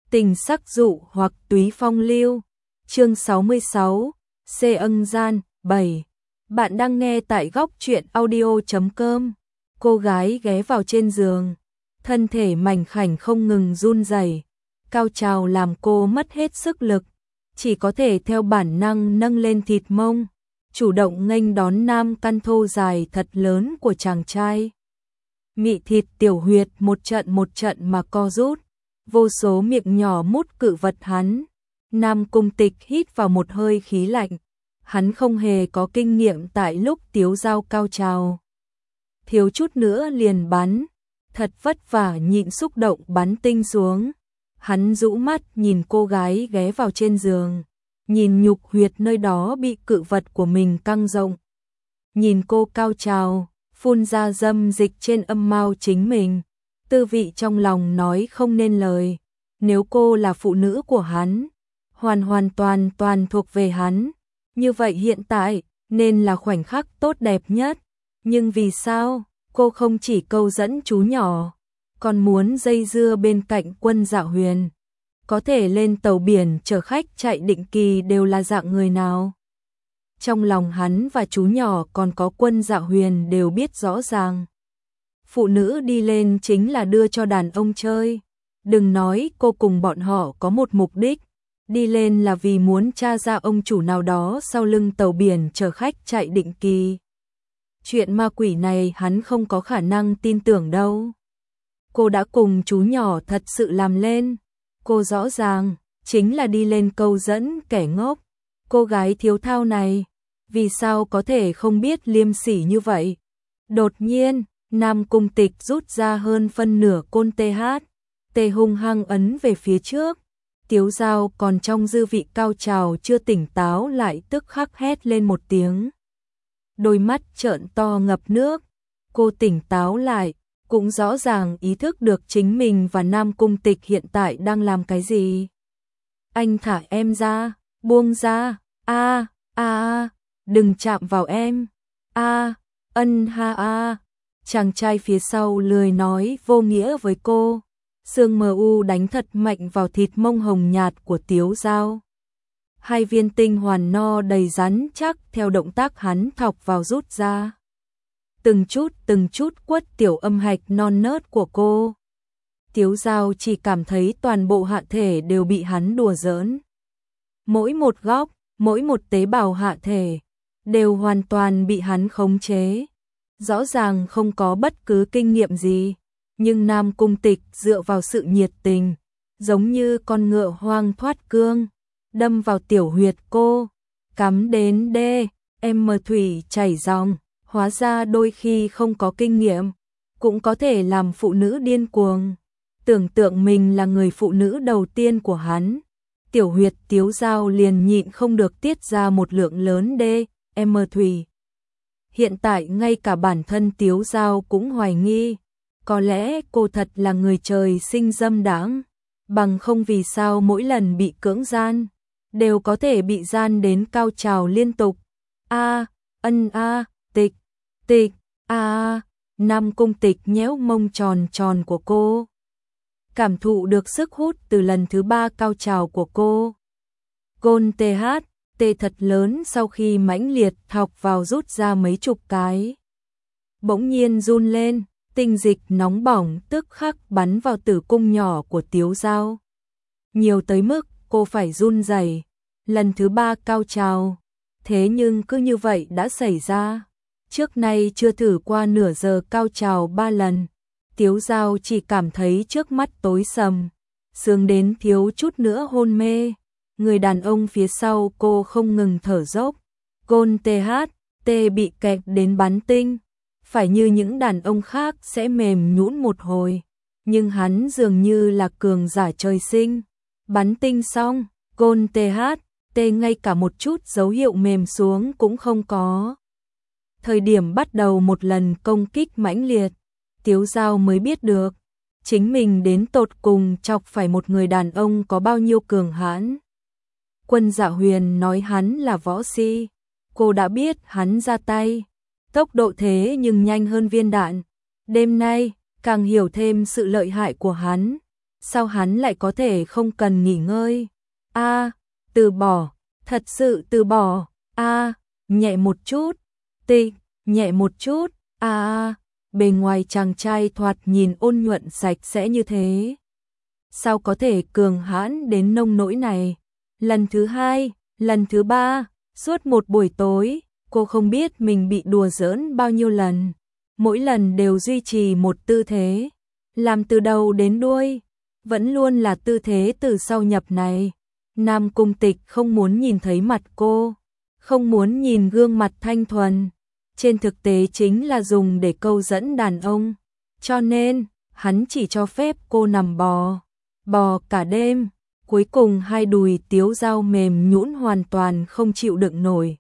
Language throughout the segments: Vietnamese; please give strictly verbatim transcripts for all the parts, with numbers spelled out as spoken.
Tình sắc dụ hoặc túy phong lưu. Chương sáu mươi sáu, Xê ân gian, bảy. Bạn đang nghe tại góc truyện audio chấm com. Cô gái ghé vào trên giường, thân thể mảnh khảnh không ngừng run rẩy, cao trào làm cô mất hết sức lực, chỉ có thể theo bản năng nâng lên thịt mông, chủ động nghênh đón nam căn thô dài thật lớn của chàng trai. Mị thịt tiểu huyệt một trận một trận mà co rút, vô số miệng nhỏ mút cự vật hắn. Nam Cung Tịch hít vào một hơi khí lạnh, hắn không hề có kinh nghiệm tại lúc tiếu giao cao trào. Thiếu chút nữa liền bắn, thật vất vả nhịn xúc động bắn tinh xuống. Hắn rũ mắt nhìn cô gái ghé vào trên giường, nhìn nhục huyệt nơi đó bị cự vật của mình căng rộng. Nhìn cô cao trào, phun ra dâm dịch trên âm mao chính mình, tư vị trong lòng nói không nên lời. Nếu cô là phụ nữ của hắn, hoàn hoàn toàn toàn thuộc về hắn, như vậy hiện tại nên là khoảnh khắc tốt đẹp nhất. Nhưng vì sao cô không chỉ câu dẫn chú nhỏ, còn muốn dây dưa bên cạnh Quân Dạ Huyền? Có thể lên tàu biển chở khách chạy định kỳ đều là dạng người nào? Trong lòng hắn và chú nhỏ còn có Quân Dạ Huyền đều biết rõ ràng. Phụ nữ đi lên chính là đưa cho đàn ông chơi. Đừng nói cô cùng bọn họ có một mục đích, đi lên là vì muốn tra ra ông chủ nào đó sau lưng tàu biển chở khách chạy định kỳ. Chuyện ma quỷ này hắn không có khả năng tin tưởng đâu. Cô đã cùng chú nhỏ thật sự làm lên. Cô rõ ràng chính là đi lên câu dẫn kẻ ngốc. Cô gái thiếu thao này, vì sao có thể không biết liêm sỉ như vậy? Đột nhiên, Nam Cung Tịch rút ra hơn phân nửa côn tê hát, tê hung hăng ấn về phía trước. Tiếu Giao còn trong dư vị cao trào chưa tỉnh táo lại tức khắc hét lên một tiếng. Đôi mắt trợn to ngập nước. Cô tỉnh táo lại, cũng rõ ràng ý thức được chính mình và Nam Cung Tịch hiện tại đang làm cái gì. Anh thả em ra, buông ra, a a a, đừng chạm vào em, a ân ha a. Chàng trai phía sau lười nói vô nghĩa với cô. Sương mờ u đánh thật mạnh vào thịt mông hồng nhạt của Tiếu Giao. Hai viên tinh hoàn no đầy rắn chắc theo động tác hắn thọc vào rút ra. Từng chút từng chút quất tiểu âm hạch non nớt của cô. Tiếu Giao chỉ cảm thấy toàn bộ hạ thể đều bị hắn đùa giỡn. Mỗi một góc, mỗi một tế bào hạ thể đều hoàn toàn bị hắn khống chế. Rõ ràng không có bất cứ kinh nghiệm gì, nhưng Nam Cung Tịch dựa vào sự nhiệt tình, giống như con ngựa hoang thoát cương, đâm vào tiểu huyệt cô, cắm đến đê, em mờ thủy chảy ròng. Hóa ra đôi khi không có kinh nghiệm, cũng có thể làm phụ nữ điên cuồng. Tưởng tượng mình là người phụ nữ đầu tiên của hắn, tiểu huyệt Tiếu Giao liền nhịn không được tiết ra một lượng lớn đê, em mờ thủy. Hiện tại ngay cả bản thân Tiếu Giao cũng hoài nghi, có lẽ cô thật là người trời sinh dâm đãng, bằng không vì sao mỗi lần bị cưỡng gian, đều có thể bị gian đến cao trào liên tục. A, ân a, tịch, tịch, a a. Nam Cung Tịch nhéo mông tròn tròn của cô, cảm thụ được sức hút từ lần thứ ba cao trào của cô. Gôn tê hát, tê thật lớn sau khi mãnh liệt thọc vào rút ra mấy chục cái. Bỗng nhiên run lên, tinh dịch nóng bỏng tức khắc bắn vào tử cung nhỏ của Tiếu Giao. Nhiều tới mức cô phải run rẩy. Lần thứ ba cao trào, thế nhưng cứ như vậy đã xảy ra. Trước nay chưa thử qua nửa giờ cao trào ba lần. Tiếu Giao chỉ cảm thấy trước mắt tối sầm, sướng đến thiếu chút nữa hôn mê. Người đàn ông phía sau cô không ngừng thở dốc. Gôn tê hát, tê bị kẹt đến bắn tinh. Phải như những đàn ông khác sẽ mềm nhũn một hồi, nhưng hắn dường như là cường giả trời sinh. Bắn tinh xong, Gôn tê hát, tê ngay cả một chút dấu hiệu mềm xuống cũng không có. Thời điểm bắt đầu một lần công kích mãnh liệt, Tiếu Giao mới biết được chính mình đến tột cùng chọc phải một người đàn ông có bao nhiêu cường hãn. Quân Dạ Huyền nói hắn là võ si, cô đã biết hắn ra tay tốc độ thế nhưng nhanh hơn viên đạn. Đêm nay càng hiểu thêm sự lợi hại của hắn. sao hắn lại có thể không cần nghỉ ngơi? A, từ bỏ, thật sự từ bỏ. A, nhẹ một chút. Tị, nhẹ một chút. A, a, bề ngoài chàng trai thoạt nhìn ôn nhuận sạch sẽ như thế, sao có thể cường hãn đến nông nỗi này? Lần thứ hai, lần thứ ba, suốt một buổi tối, cô không biết mình bị đùa giỡn bao nhiêu lần. Mỗi lần đều duy trì một tư thế, làm từ đầu đến đuôi, vẫn luôn là tư thế từ sau nhập này. Nam Cung Tịch không muốn nhìn thấy mặt cô, không muốn nhìn gương mặt thanh thuần, trên thực tế chính là dùng để câu dẫn đàn ông, cho nên hắn chỉ cho phép cô nằm bò, bò cả đêm, cuối cùng hai đùi tiếu dao mềm nhũn hoàn toàn không chịu đựng nổi.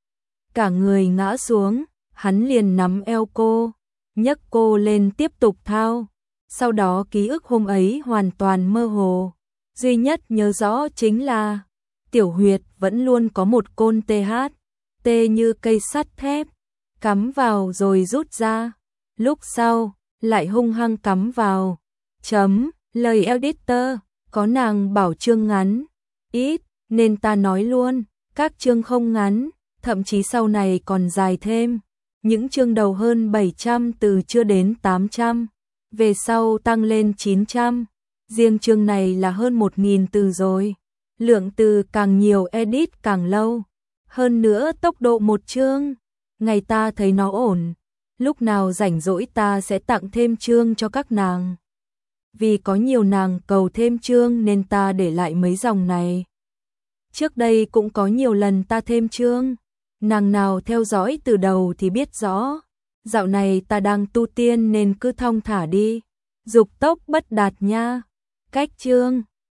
Cả người ngã xuống, hắn liền nắm eo cô, nhấc cô lên tiếp tục thao. Sau đó ký ức hôm ấy hoàn toàn mơ hồ, duy nhất nhớ rõ chính là tiểu huyệt vẫn luôn có một côn tê hát, tê như cây sắt thép, cắm vào rồi rút ra, lúc sau lại hung hăng cắm vào. Chấm, lời editor, có nàng bảo chương ngắn, ít, nên ta nói luôn, các chương không ngắn, thậm chí sau này còn dài thêm, những chương đầu hơn bảy trăm từ chưa đến tám trăm, về sau tăng lên chín trăm, riêng chương này là hơn một nghìn từ rồi, lượng từ càng nhiều edit càng lâu, hơn nữa tốc độ một chương, ngày ta thấy nó ổn, lúc nào rảnh rỗi ta sẽ tặng thêm chương cho các nàng. Vì có nhiều nàng cầu thêm chương nên ta để lại mấy dòng này. Trước đây cũng có nhiều lần ta thêm chương, nàng nào theo dõi từ đầu thì biết rõ. Dạo này ta đang tu tiên nên cứ thong thả đi, dục tốc bất đạt nha. Cách chương